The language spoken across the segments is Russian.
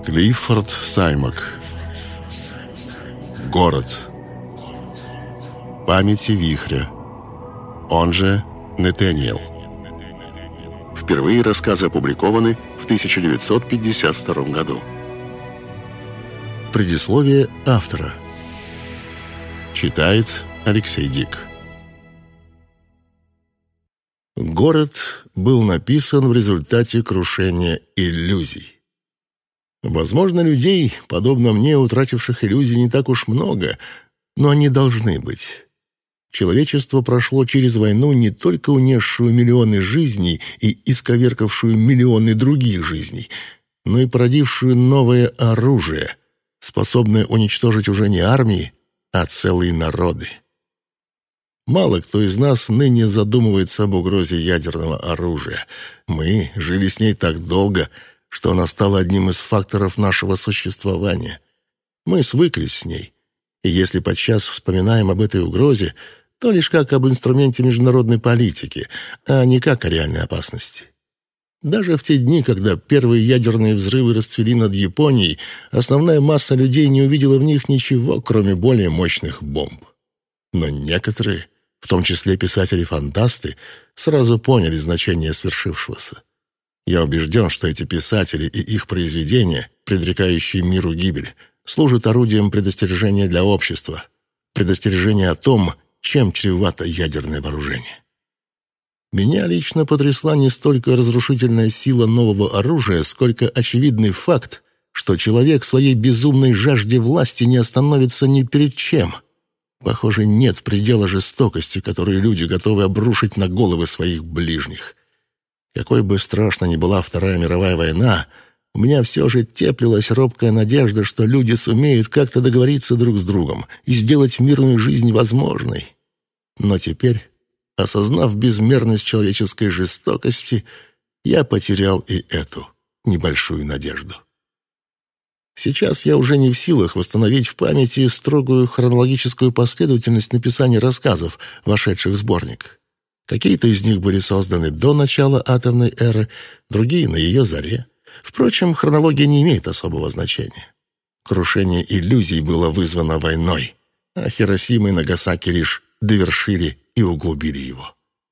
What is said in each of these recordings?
Клиффорд Саймак. Город. Памяти вихря. Он же Нэтаниэл. Впервые рассказы опубликованы в 1952 году. Предисловие автора. Читает Алексей Дик. Город был написан в результате крушения иллюзий. Возможно, людей, подобно мне, утративших иллюзий, не так уж много, но они должны быть. Человечество прошло через войну, не только унесшую миллионы жизней и исковеркавшую миллионы других жизней, но и породившую новое оружие, способное уничтожить уже не армии, а целые народы. Мало кто из нас ныне задумывается об угрозе ядерного оружия. Мы жили с ней так долго, что она стала одним из факторов нашего существования. Мы свыклись с ней, и если подчас вспоминаем об этой угрозе, то лишь как об инструменте международной политики, а не как о реальной опасности. Даже в те дни, когда первые ядерные взрывы расцвели над Японией, основная масса людей не увидела в них ничего, кроме более мощных бомб. Но некоторые, в том числе писатели-фантасты, сразу поняли значение свершившегося. Я убежден, что эти писатели и их произведения, предрекающие миру гибель, служат орудием предостережения для общества, предостережения о том, чем чревато ядерное вооружение. Меня лично потрясла не столько разрушительная сила нового оружия, сколько очевидный факт, что человек в своей безумной жажде власти не остановится ни перед чем. Похоже, нет предела жестокости, которую люди готовы обрушить на головы своих ближних. Какой бы страшной ни была Вторая мировая война, у меня все же теплилась робкая надежда, что люди сумеют как-то договориться друг с другом и сделать мирную жизнь возможной. Но теперь, осознав безмерность человеческой жестокости, я потерял и эту небольшую надежду. Сейчас я уже не в силах восстановить в памяти строгую хронологическую последовательность написания рассказов, вошедших в сборник. Какие-то из них были созданы до начала атомной эры, другие — на ее заре. Впрочем, хронология не имеет особого значения. Крушение иллюзий было вызвано войной, а Хиросима и Нагасаки лишь довершили и углубили его.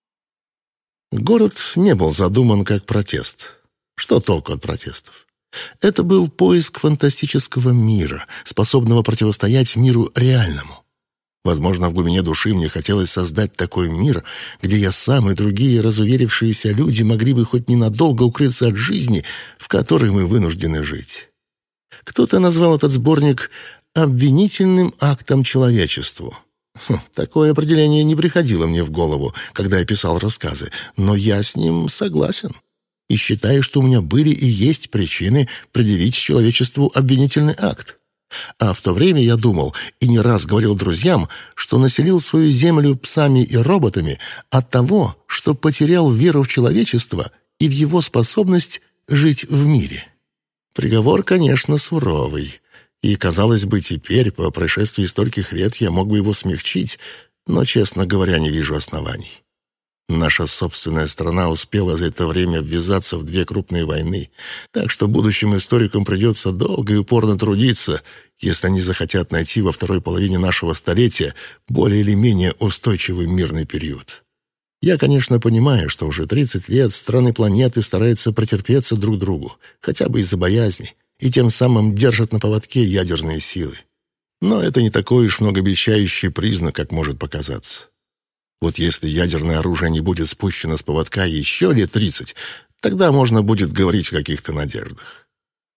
Город не был задуман как протест. Что толку от протестов? Это был поиск фантастического мира, способного противостоять миру реальному. Возможно, в глубине души мне хотелось создать такой мир, где я сам и другие разуверившиеся люди могли бы хоть ненадолго укрыться от жизни, в которой мы вынуждены жить. Кто-то назвал этот сборник «обвинительным актом человечеству». Такое определение не приходило мне в голову, когда я писал рассказы, но я с ним согласен. И считаю, что у меня были и есть причины предъявить человечеству обвинительный акт. А в то время я думал и не раз говорил друзьям, что населил свою землю псами и роботами от того, что потерял веру в человечество и в его способность жить в мире. Приговор, конечно, суровый, и, казалось бы, теперь, по прошествии стольких лет, я мог бы его смягчить, но, честно говоря, не вижу оснований. Наша собственная страна успела за это время ввязаться в 2 крупные войны, так что будущим историкам придется долго и упорно трудиться, если они захотят найти во второй половине нашего столетия более или менее устойчивый мирный период. Я, конечно, понимаю, что уже 30 лет страны планеты стараются претерпеться друг другу, хотя бы из-за боязни, и тем самым держат на поводке ядерные силы. Но это не такой уж многообещающий признак, как может показаться. Вот если ядерное оружие не будет спущено с поводка еще лет 30, тогда можно будет говорить о каких-то надеждах.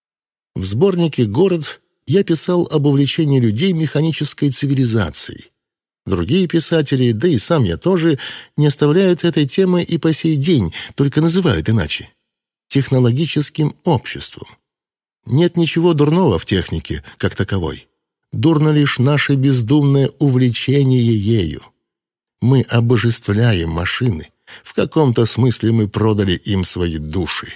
В сборнике «Город» я писал об увлечении людей механической цивилизацией. Другие писатели, да и сам я тоже, не оставляют этой темы и по сей день, только называют иначе — технологическим обществом. Нет ничего дурного в технике, как таковой. Дурно лишь наше бездумное увлечение ею. Мы обожествляем машины. В каком-то смысле мы продали им свои души.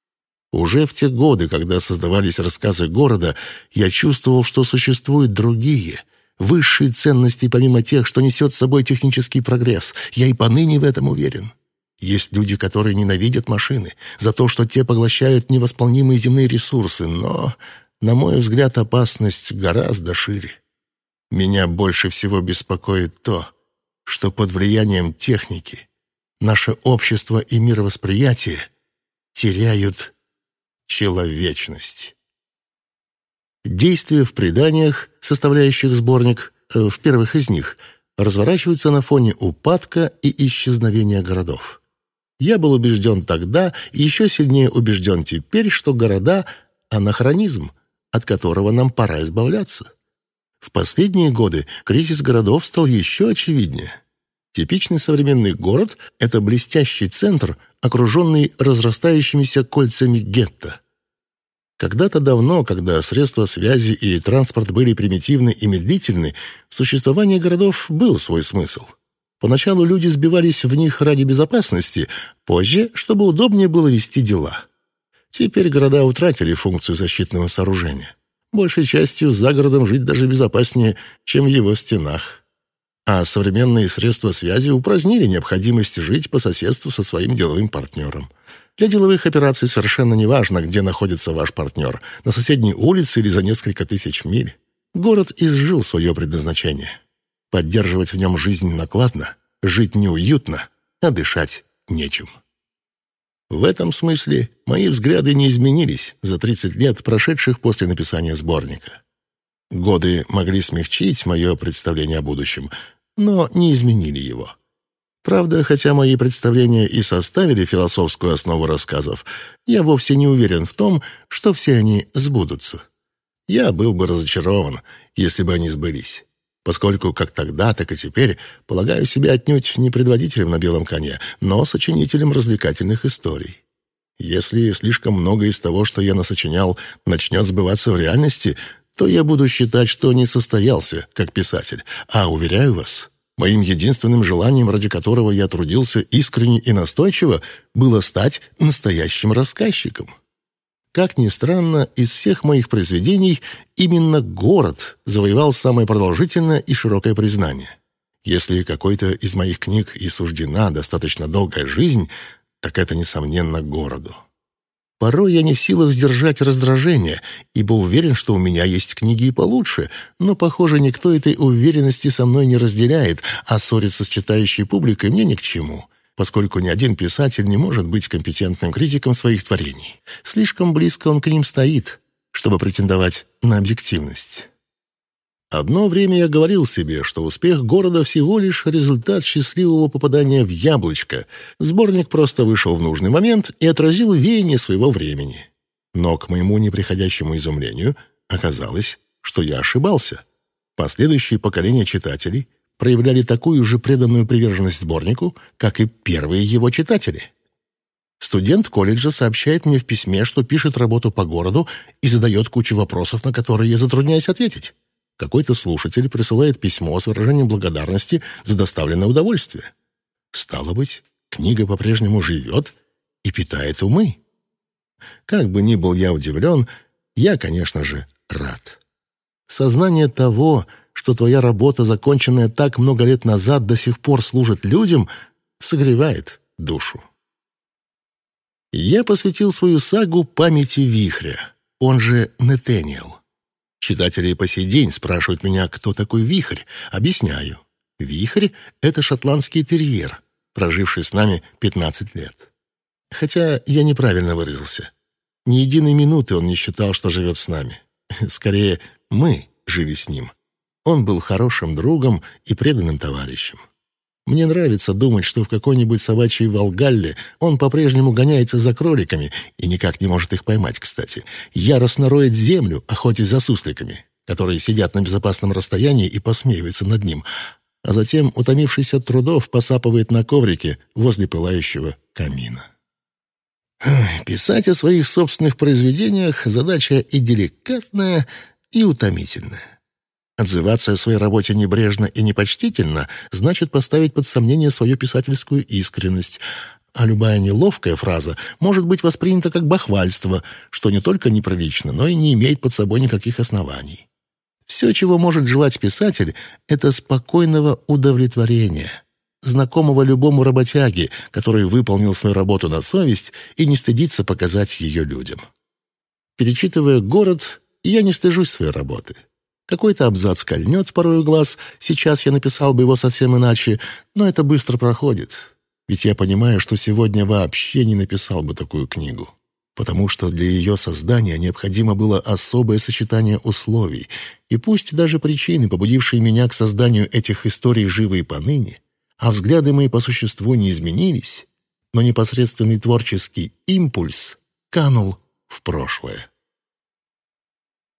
Уже в те годы, когда создавались рассказы города, я чувствовал, что существуют другие, высшие ценности помимо тех, что несет с собой технический прогресс. Я и поныне в этом уверен. Есть люди, которые ненавидят машины за то, что те поглощают невосполнимые земные ресурсы, но на мой взгляд, опасность гораздо шире. Меня больше всего беспокоит то, что под влиянием техники наше общество и мировосприятие теряют человечность. Действия в преданиях, составляющих сборник, в первых из них, разворачиваются на фоне упадка и исчезновения городов. Я был убежден тогда и еще сильнее убежден теперь, что города — анахронизм, от которого нам пора избавляться. В последние годы кризис городов стал еще очевиднее. Типичный современный город — это блестящий центр, окруженный разрастающимися кольцами гетто. Когда-то давно, когда средства связи и транспорт были примитивны и медлительны, в существовании городов был свой смысл. Поначалу люди сбивались в них ради безопасности, позже, чтобы удобнее было вести дела. Теперь города утратили функцию защитного сооружения. Большей частью за городом жить даже безопаснее, чем в его стенах. А современные средства связи упразднили необходимость жить по соседству со своим деловым партнером. Для деловых операций совершенно не важно, где находится ваш партнер, на соседней улице или за несколько тысяч миль. Город изжил свое предназначение. Поддерживать в нем жизнь накладно, жить неуютно, а дышать нечем. В этом смысле мои взгляды не изменились за 30 лет, прошедших после написания сборника. Годы могли смягчить мое представление о будущем, но не изменили его. Правда, хотя мои представления и составили философскую основу рассказов, я вовсе не уверен в том, что все они сбудутся. Я был бы разочарован, если бы они сбылись, поскольку как тогда, так и теперь полагаю себя отнюдь не предводителем на белом коне, но сочинителем развлекательных историй. Если слишком много из того, что я насочинял, начнет сбываться в реальности, то я буду считать, что не состоялся как писатель, а, уверяю вас, моим единственным желанием, ради которого я трудился искренне и настойчиво, было стать настоящим рассказчиком. Как ни странно, из всех моих произведений именно город завоевал самое продолжительное и широкое признание. Если какой-то из моих книг и суждена достаточно долгая жизнь, так это, несомненно, городу. Порой я не в силах сдержать раздражение, ибо уверен, что у меня есть книги и получше, но, похоже, никто этой уверенности со мной не разделяет, а ссориться с читающей публикой мне ни к чему, поскольку ни один писатель не может быть компетентным критиком своих творений. Слишком близко он к ним стоит, чтобы претендовать на объективность. Одно время я говорил себе, что успех города всего лишь результат счастливого попадания в яблочко. Сборник просто вышел в нужный момент и отразил веяние своего времени. Но, к моему неприходящему изумлению, оказалось, что я ошибался. Последующие поколения читателей проявляли такую же преданную приверженность сборнику, как и первые его читатели. Студент колледжа сообщает мне в письме, что пишет работу по городу и задает кучу вопросов, на которые я затрудняюсь ответить. Какой-то слушатель присылает письмо с выражением благодарности за доставленное удовольствие. Стало быть, книга по-прежнему живет и питает умы. Как бы ни был я удивлен, я, конечно же, рад. Сознание того, что твоя работа, законченная так много лет назад, до сих пор служит людям, согревает душу. Я посвятил свою сагу памяти Вихря, он же Нетаниэл. Читатели и по сей день спрашивают меня, кто такой Вихрь. Объясняю. Вихрь — это шотландский терьер, проживший с нами 15 лет. Хотя я неправильно выразился. Ни единой минуты он не считал, что живет с нами. Скорее, мы жили с ним. Он был хорошим другом и преданным товарищем. Мне нравится думать, что в какой-нибудь собачьей Валгалле он по-прежнему гоняется за кроликами и никак не может их поймать, кстати. Яростно роет землю, охотясь за сусликами, которые сидят на безопасном расстоянии и посмеиваются над ним, а затем, утомившись от трудов, посапывает на коврике возле пылающего камина. Писать о своих собственных произведениях — задача и деликатная, и утомительная. Отзываться о своей работе небрежно и непочтительно значит поставить под сомнение свою писательскую искренность, а любая неловкая фраза может быть воспринята как бахвальство, что не только неприлично, но и не имеет под собой никаких оснований. Все, чего может желать писатель, это спокойного удовлетворения, знакомого любому работяге, который выполнил свою работу на совесть и не стыдится показать ее людям. Перечитывая «Город», и я не стыжусь своей работы. Какой-то абзац кольнет в порою глаз, сейчас я написал бы его совсем иначе, но это быстро проходит. Ведь я понимаю, что сегодня вообще не написал бы такую книгу. Потому что для ее создания необходимо было особое сочетание условий, и пусть даже причины, побудившие меня к созданию этих историй, живы и поныне, а взгляды мои по существу не изменились, но непосредственный творческий импульс канул в прошлое.